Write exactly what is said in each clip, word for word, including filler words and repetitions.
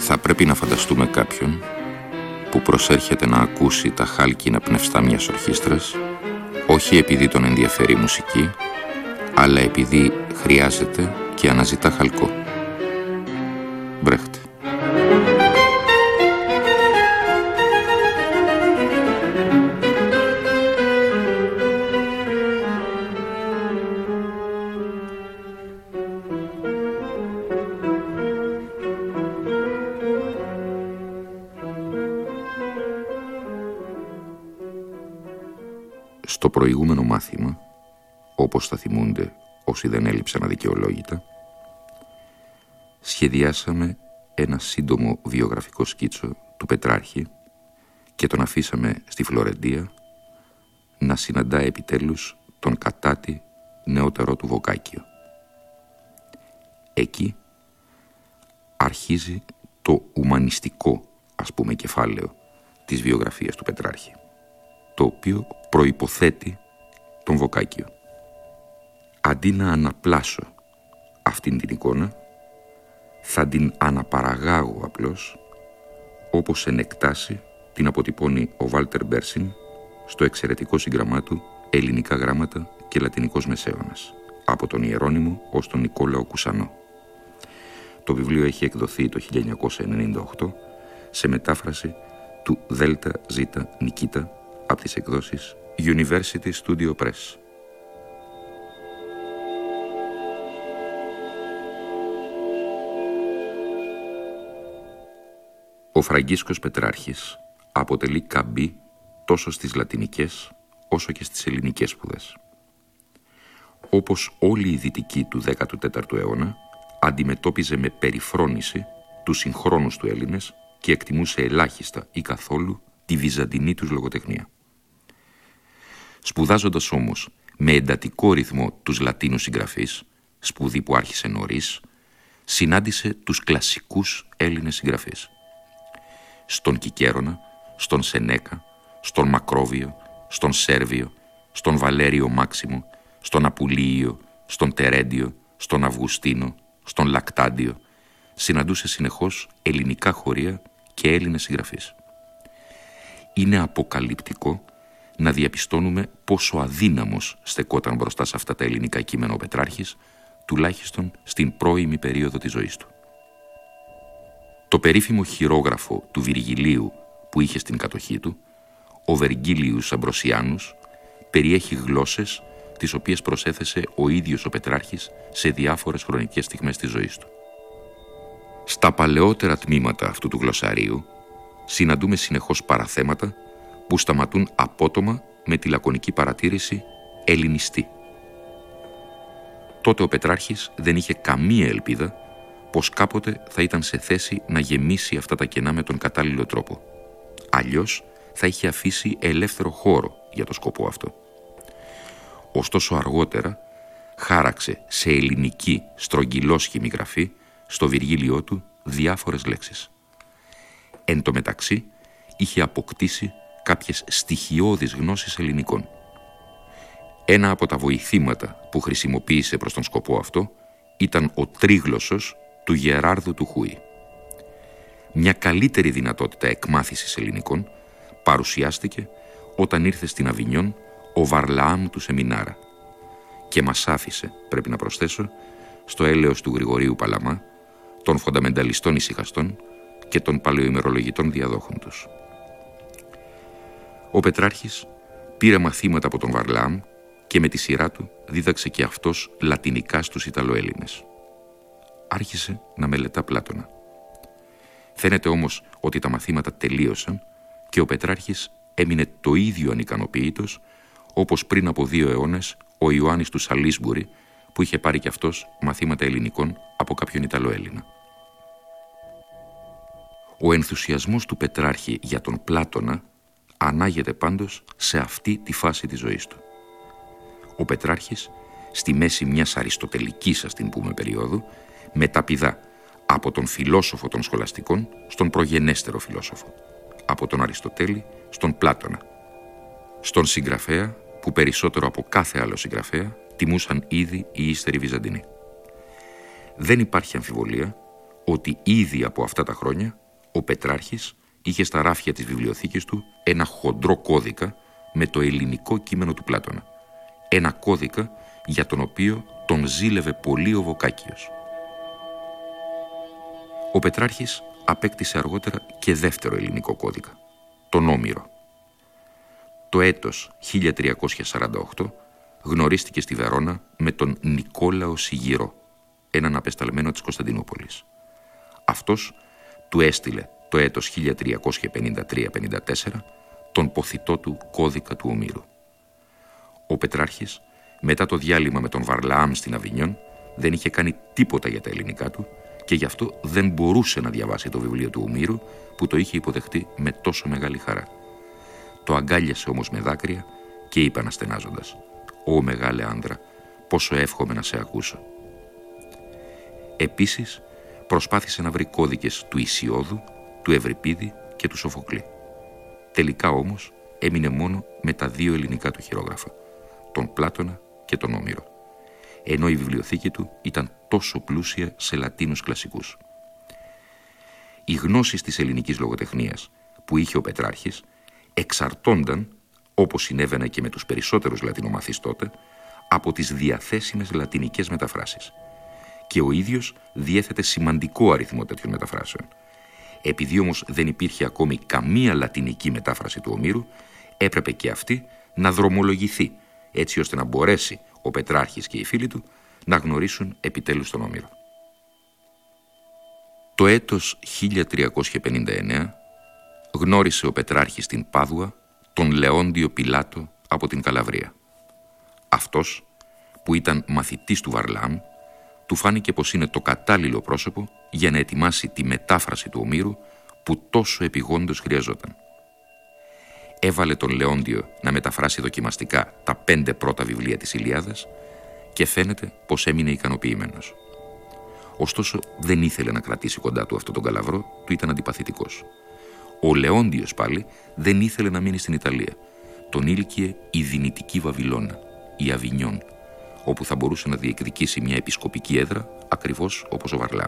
Θα πρέπει να φανταστούμε κάποιον που προσέρχεται να ακούσει τα χάλκινα πνευστά μιας ορχήστρας, όχι επειδή τον ενδιαφέρει η μουσική, αλλά επειδή χρειάζεται και αναζητά χαλκό. Μπρέχτε. Στο προηγούμενο μάθημα, όπως θα θυμούνται όσοι δεν έλειψαν αδικαιολόγητα, σχεδιάσαμε ένα σύντομο βιογραφικό σκίτσο του Πετράρχη και τον αφήσαμε στη Φλωρεντία να συναντά επιτέλους τον κατάτι νεότερό του Βοκάκιο. Εκεί αρχίζει το ουμανιστικό, ας πούμε, κεφάλαιο της βιογραφίας του Πετράρχη, το οποίο προϋποθέτει τον Βοκάκιο. Αντί να αναπλάσω αυτήν την εικόνα, θα την αναπαραγάγω απλώς, όπως εν εκτάσει την αποτυπώνει ο Βάλτερ Μπέρσιν στο εξαιρετικό σύγγραμμά του «Ελληνικά γράμματα και Λατινικός Μεσαίωνας», από τον Ιερώνυμο ως τον Νικόλαο Κουσανό. Το βιβλίο έχει εκδοθεί το χίλια εννιακόσια ενενήντα οκτώ σε μετάφραση του Δέλτα Ζήτα Νικίτα από τις εκδόσεις University Studio Press. Ο Φραγκίσκος Πετράρχης αποτελεί καμπή τόσο στις λατινικές όσο και στις ελληνικές σπουδές. Όπως όλοι οι δυτικοί του δέκατου τέταρτου αιώνα, αντιμετώπιζε με περιφρόνηση τους συγχρόνους του Έλληνες και εκτιμούσε ελάχιστα ή καθόλου τη βυζαντινή τους λογοτεχνία. Σπουδάζοντας όμως με εντατικό ρυθμό τους Λατίνους συγγραφείς, σπουδή που άρχισε νωρίς, συνάντησε τους κλασικούς Έλληνες συγγραφείς. Στον Κικέρονα, στον Σενέκα, στον Μακρόβιο, στον Σέρβιο, στον Βαλέριο Μάξιμο, στον Απουλίιο, στον Τερέντιο, στον Αυγουστίνο, στον Λακτάντιο, συναντούσε συνεχώς ελληνικά χωρία και Έλληνες συγγραφείς. Είναι αποκαλυπτικό να διαπιστώνουμε πόσο αδύναμος στεκόταν μπροστά σε αυτά τα ελληνικά κείμενα ο Πετράρχης, τουλάχιστον στην πρώιμη περίοδο της ζωής του. Το περίφημο χειρόγραφο του Βυργιλίου που είχε στην κατοχή του, ο Βεργίλιους Αμπροσιάνους, περιέχει γλώσσες τις οποίες προσέθεσε ο ίδιος ο Πετράρχης σε διάφορες χρονικές στιγμές της ζωής του. Στα παλαιότερα τμήματα αυτού του γλωσσαρίου συναντούμε συνεχώς παραθέματα που σταματούν απότομα με τη λακωνική παρατήρηση «ελληνιστή». Τότε ο Πετράρχης δεν είχε καμία ελπίδα πως κάποτε θα ήταν σε θέση να γεμίσει αυτά τα κενά με τον κατάλληλο τρόπο. Αλλιώς θα είχε αφήσει ελεύθερο χώρο για το σκοπό αυτό. Ωστόσο αργότερα χάραξε σε ελληνική στρογγυλόσχημη γραφή στο Βυργίλιό του διάφορες λέξεις. Εν τω μεταξύ είχε αποκτήσει κάποιες στοιχειώδεις γνώσεις ελληνικών. Ένα από τα βοηθήματα που χρησιμοποίησε προς τον σκοπό αυτό ήταν ο τρίγλωσσος του Γεράρδου του Χούι. Μια καλύτερη δυνατότητα εκμάθησης ελληνικών παρουσιάστηκε όταν ήρθε στην Αβινιόν ο Βαρλαάμ του Σεμινάρα και μας άφησε, πρέπει να προσθέσω, στο έλεος του Γρηγορίου Παλαμά, των φονταμενταλιστών ησυχαστών και των παλαιοημερολογητών διαδόχων τους. Ο Πετράρχης πήρε μαθήματα από τον Βαρλαάμ και με τη σειρά του δίδαξε και αυτός λατινικά στους Ιταλοέλληνες. Άρχισε να μελετά Πλάτωνα. Φαίνεται όμως ότι τα μαθήματα τελείωσαν και ο Πετράρχης έμεινε το ίδιο ανικανοποίητος όπως πριν από δύο αιώνες ο Ιωάννης του Σαλίσμπουρι, που είχε πάρει κι αυτός μαθήματα ελληνικών από κάποιον Ιταλοέλληνα. Ο ενθουσιασμός του Πετράρχη για τον Πλάτωνα ανάγεται πάντως σε αυτή τη φάση της ζωής του. Ο Πετράρχης, στη μέση μιας αριστοτελικής, ας την πούμε, περίοδου, μεταπηδά από τον φιλόσοφο των σχολαστικών στον προγενέστερο φιλόσοφο, από τον Αριστοτέλη στον Πλάτωνα, στον συγγραφέα που περισσότερο από κάθε άλλο συγγραφέα τιμούσαν ήδη οι ύστεροι Βυζαντινοί. Δεν υπάρχει αμφιβολία ότι ήδη από αυτά τα χρόνια ο Πετράρχης είχε στα ράφια της βιβλιοθήκης του ένα χοντρό κώδικα με το ελληνικό κείμενο του Πλάτωνα. Ένα κώδικα για τον οποίο τον ζήλευε πολύ ο Βοκάκιος. Ο Πετράρχης απέκτησε αργότερα και δεύτερο ελληνικό κώδικα, τον Όμηρο. Το έτος χίλια τριακόσια σαράντα οκτώ γνωρίστηκε στη Βερόνα με τον Νικόλαο Σιγηρό, έναν απεσταλμένο της Κωνσταντινούπολης. Αυτός του έστειλε το έτος χίλια τριακόσια πενήντα τρία πενήντα τέσσερα τον ποθητό του κώδικα του Ομήρου. Ο Πετράρχης, μετά το διάλειμμα με τον Βαρλαάμ στην Αβινιόν, δεν είχε κάνει τίποτα για τα ελληνικά του και γι' αυτό δεν μπορούσε να διαβάσει το βιβλίο του Ομήρου που το είχε υποδεχτεί με τόσο μεγάλη χαρά. Το αγκάλιασε όμως με δάκρυα και είπε αναστενάζοντας: «Ω μεγάλε άνδρα, πόσο εύχομαι να σε ακούσω». Επίσης, προσπάθησε να βρει κώδικες του Ησιώδου, του Ευρυπίδη και του Σοφοκλή. Τελικά όμως έμεινε μόνο με τα δύο ελληνικά του χειρόγραφα, τον Πλάτωνα και τον Όμηρο, ενώ η βιβλιοθήκη του ήταν τόσο πλούσια σε λατίνους κλασικούς. Οι γνώσεις της ελληνικής λογοτεχνίας που είχε ο Πετράρχης εξαρτώνταν, όπως συνέβαινε και με τους περισσότερους λατινομαθείς τότε, από τις διαθέσιμες λατινικές μεταφράσεις. Και ο ίδιος διέθετε σημαντικό αριθμό τέτοιων μεταφράσεων. Επειδή όμως δεν υπήρχε ακόμη καμία λατινική μετάφραση του Ομήρου, έπρεπε και αυτή να δρομολογηθεί, έτσι ώστε να μπορέσει ο Πετράρχης και οι φίλοι του να γνωρίσουν επιτέλους τον Όμηρο. Το έτος χίλια τριακόσια πενήντα εννέα γνώρισε ο Πετράρχης στην Πάδουα τον Λεόντιο Πιλάτο από την Καλαβρία. Αυτός, που ήταν μαθητής του Βαρλάμ, του φάνηκε πως είναι το κατάλληλο πρόσωπο για να ετοιμάσει τη μετάφραση του Ομήρου που τόσο επιγόντως χρειαζόταν. Έβαλε τον Λεόντιο να μεταφράσει δοκιμαστικά τα πέντε πρώτα βιβλία της Ηλιάδας και φαίνεται πως έμεινε ικανοποιημένος. Ωστόσο δεν ήθελε να κρατήσει κοντά του αυτόν τον καλαβρό, του ήταν αντιπαθητικός. Ο Λεόντιος πάλι δεν ήθελε να μείνει στην Ιταλία. Τον ήλκυε η δυνητική Βαβυλώνα, η Αβινιόν, όπου θα μπορούσε να διεκδικήσει μια επισκοπική έδρα ακριβώς όπως ο Βαρλάμ.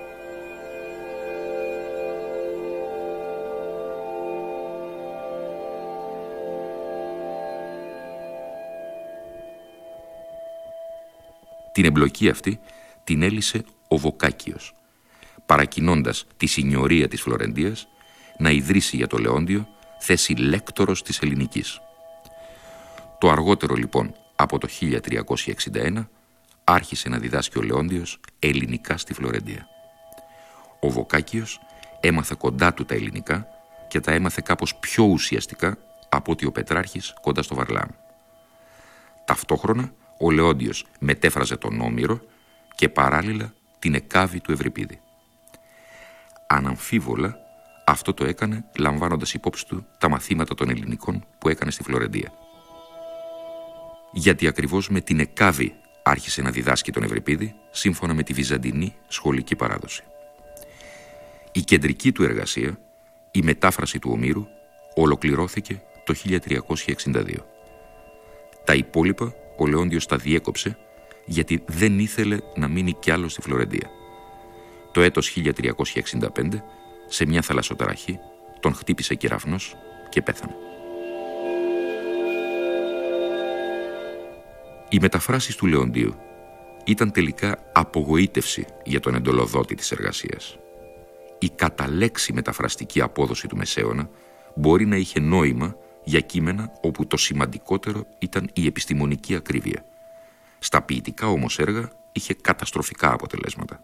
Την εμπλοκή αυτή την έλυσε ο Βοκάκιος, παρακινώντας τη σινιωρία της Φλωρεντίας να ιδρύσει για το Λεόντιο θέση λέκτορος της ελληνικής. Το αργότερο λοιπόν, από το χίλια τριακόσια εξήντα ένα, άρχισε να διδάσκει ο Λεόντιος ελληνικά στη Φλωρεντία. Ο Βοκάκιος έμαθε κοντά του τα ελληνικά και τα έμαθε κάπως πιο ουσιαστικά από ότι ο Πετράρχης κοντά στο Βαρλάμ. Ταυτόχρονα ο Λεόντιος μετέφραζε τον Όμηρο και παράλληλα την Εκάβη του Ευρυπίδη. Αναμφίβολα αυτό το έκανε λαμβάνοντας υπόψη του τα μαθήματα των ελληνικών που έκανε στη Φλωρεντία. Γιατί ακριβώς με την Εκάβη άρχισε να διδάσκει τον Ευρυπίδη σύμφωνα με τη βυζαντινή σχολική παράδοση. Η κεντρική του εργασία, η μετάφραση του Ομήρου, ολοκληρώθηκε το χίλια τριακόσια εξήντα δύο. Τα υπόλοιπα ο Λεόντιος τα διέκοψε γιατί δεν ήθελε να μείνει κι άλλο στη Φλωρεντία. Το έτος χίλια τριακόσια εξήντα πέντε, σε μια θαλασσοταραχή, τον χτύπησε κεραυνός και πέθανε. Οι μεταφράσεις του Λεοντίου ήταν τελικά απογοήτευση για τον εντολοδότη της εργασίας. Η καταλέξη μεταφραστική απόδοση του Μεσαίωνα μπορεί να είχε νόημα για κείμενα όπου το σημαντικότερο ήταν η επιστημονική ακρίβεια. Στα ποιητικά όμως έργα είχε καταστροφικά αποτελέσματα.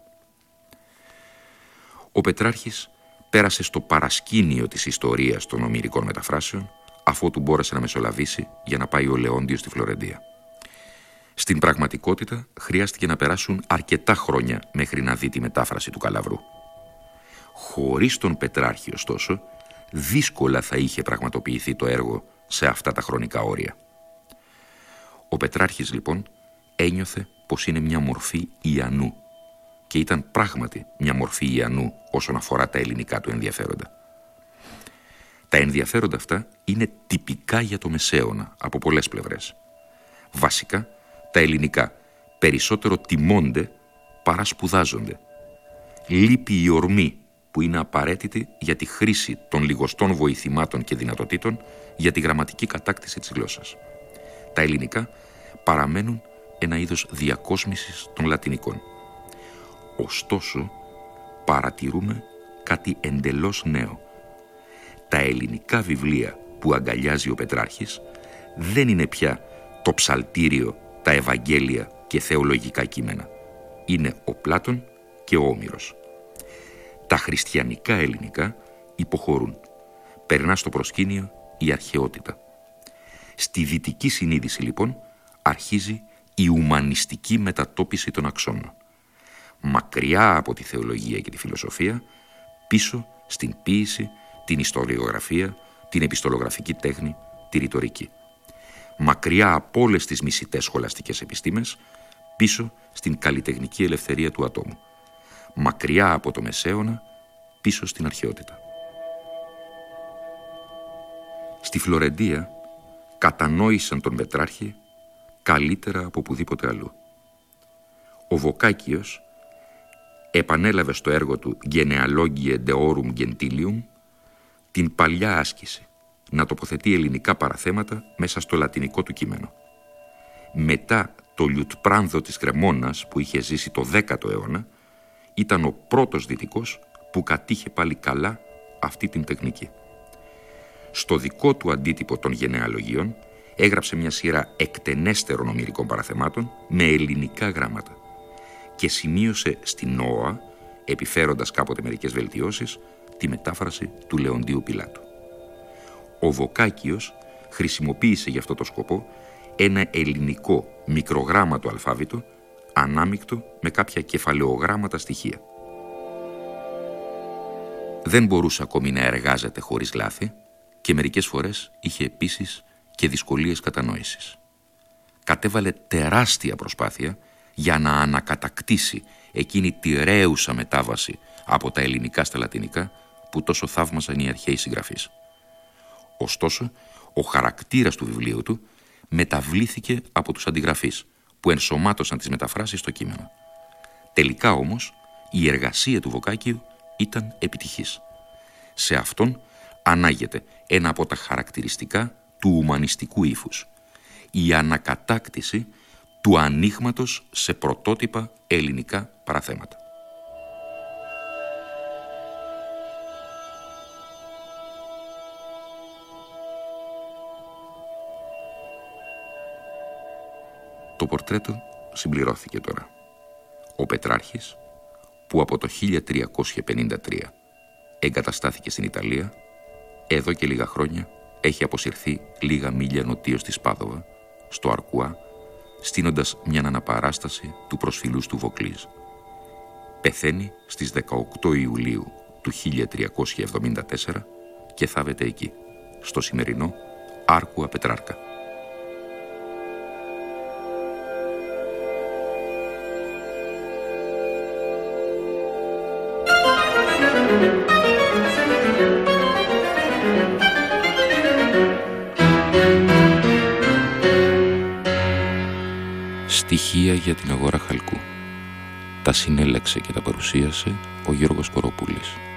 Ο Πετράρχης πέρασε στο παρασκήνιο της ιστορίας των ομηρικών μεταφράσεων αφότου μπόρεσε να μεσολαβήσει για να πάει ο Λεόντιος στη Φλωρεντία. Στην πραγματικότητα χρειάστηκε να περάσουν αρκετά χρόνια μέχρι να δει τη μετάφραση του Καλαβρού. Χωρίς τον Πετράρχη, ωστόσο, δύσκολα θα είχε πραγματοποιηθεί το έργο σε αυτά τα χρονικά όρια. Ο Πετράρχης, λοιπόν, ένιωθε πως είναι μια μορφή Ιαννού και ήταν πράγματι μια μορφή Ιαννού όσον αφορά τα ελληνικά του ενδιαφέροντα. Τα ενδιαφέροντα αυτά είναι τυπικά για το Μεσαίωνα από πολλές πλευρές. Βασικά, τα ελληνικά περισσότερο τιμώνται παρά σπουδάζονται λείπει η ορμή που είναι απαραίτητη για τη χρήση των λιγοστών βοηθημάτων και δυνατοτήτων για τη γραμματική κατάκτηση της γλώσσας. Τα ελληνικά παραμένουν ένα είδος διακόσμησης των λατινικών. Ωστόσο, παρατηρούμε κάτι εντελώς νέο. Τα ελληνικά βιβλία που αγκαλιάζει ο Πετράρχης δεν είναι πια το ψαλτήριο, τα Ευαγγέλια και θεολογικά κείμενα. Είναι ο Πλάτων και ο Όμηρος. Τα χριστιανικά ελληνικά υποχωρούν. Περνά στο προσκήνιο η αρχαιότητα. Στη δυτική συνείδηση, λοιπόν, αρχίζει η ουμανιστική μετατόπιση των αξώνων. Μακριά από τη θεολογία και τη φιλοσοφία, πίσω στην ποίηση, την ιστοριογραφία, την επιστολογραφική τέχνη, τη ρητορική. Μακριά από όλες τις μισητές σχολαστικές επιστήμες, πίσω στην καλλιτεχνική ελευθερία του ατόμου. Μακριά από το Μεσαίωνα, πίσω στην αρχαιότητα. Στη Φλωρεντία κατανόησαν τον Πετράρχη καλύτερα από οπουδήποτε αλλού. Ο Βοκάκιος επανέλαβε στο έργο του «Genealogiae Deorum Gentilium» την παλιά άσκηση να τοποθετεί ελληνικά παραθέματα μέσα στο λατινικό του κείμενο. Μετά το Λιουτπράνδο της Κρεμώνας που είχε ζήσει το δέκατο αιώνα, ήταν ο πρώτος δυτικός που κατήχε πάλι καλά αυτή την τεχνική. Στο δικό του αντίτυπο των γενεαλογίων έγραψε μια σειρά εκτενέστερων ομηρικών παραθεμάτων με ελληνικά γράμματα και σημείωσε στην Νόα, επιφέροντας κάποτε μερικές βελτιώσεις, τη μετάφραση του Λεοντίου Πιλάτου. Ο Βοκάκιος χρησιμοποίησε για αυτό το σκοπό ένα ελληνικό μικρογράμματο αλφάβητο ανάμεικτο με κάποια κεφαλαιογράμματα στοιχεία. Δεν μπορούσε ακόμη να εργάζεται χωρίς λάθη και μερικές φορές είχε επίσης και δυσκολίες κατανόησης. Κατέβαλε τεράστια προσπάθεια για να ανακατακτήσει εκείνη τη ρέουσα μετάβαση από τα ελληνικά στα λατινικά που τόσο θαύμασαν οι αρχαίοι συγγραφείς. Ωστόσο, ο χαρακτήρας του βιβλίου του μεταβλήθηκε από τους αντιγραφείς που ενσωμάτωσαν τις μεταφράσεις στο κείμενο. Τελικά όμως, η εργασία του Βοκάκιου ήταν επιτυχής. Σε αυτόν ανάγεται ένα από τα χαρακτηριστικά του ουμανιστικού ύφους, η ανακατάκτηση του ανοίγματος σε πρωτότυπα ελληνικά παραθέματα. Το πορτρέτο συμπληρώθηκε τώρα. Ο Πετράρχης, που από το χίλια τριακόσια πενήντα τρία εγκαταστάθηκε στην Ιταλία, εδώ και λίγα χρόνια έχει αποσυρθεί λίγα μίλια νοτίως της Πάδοβα, στο Αρκουά, στείνοντας μια αναπαράσταση του προσφυλούς του Βοκλίζ. Πεθαίνει στις δεκαοκτώ Ιουλίου του χίλια τριακόσια εβδομήντα τέσσερα και θάβεται εκεί, στο σημερινό Άρκουα Πετράρκα. Στοιχεία για την αγορά χαλκού. Τα συνέλεξε και τα παρουσίασε ο Γιώργος Κοροπούλης.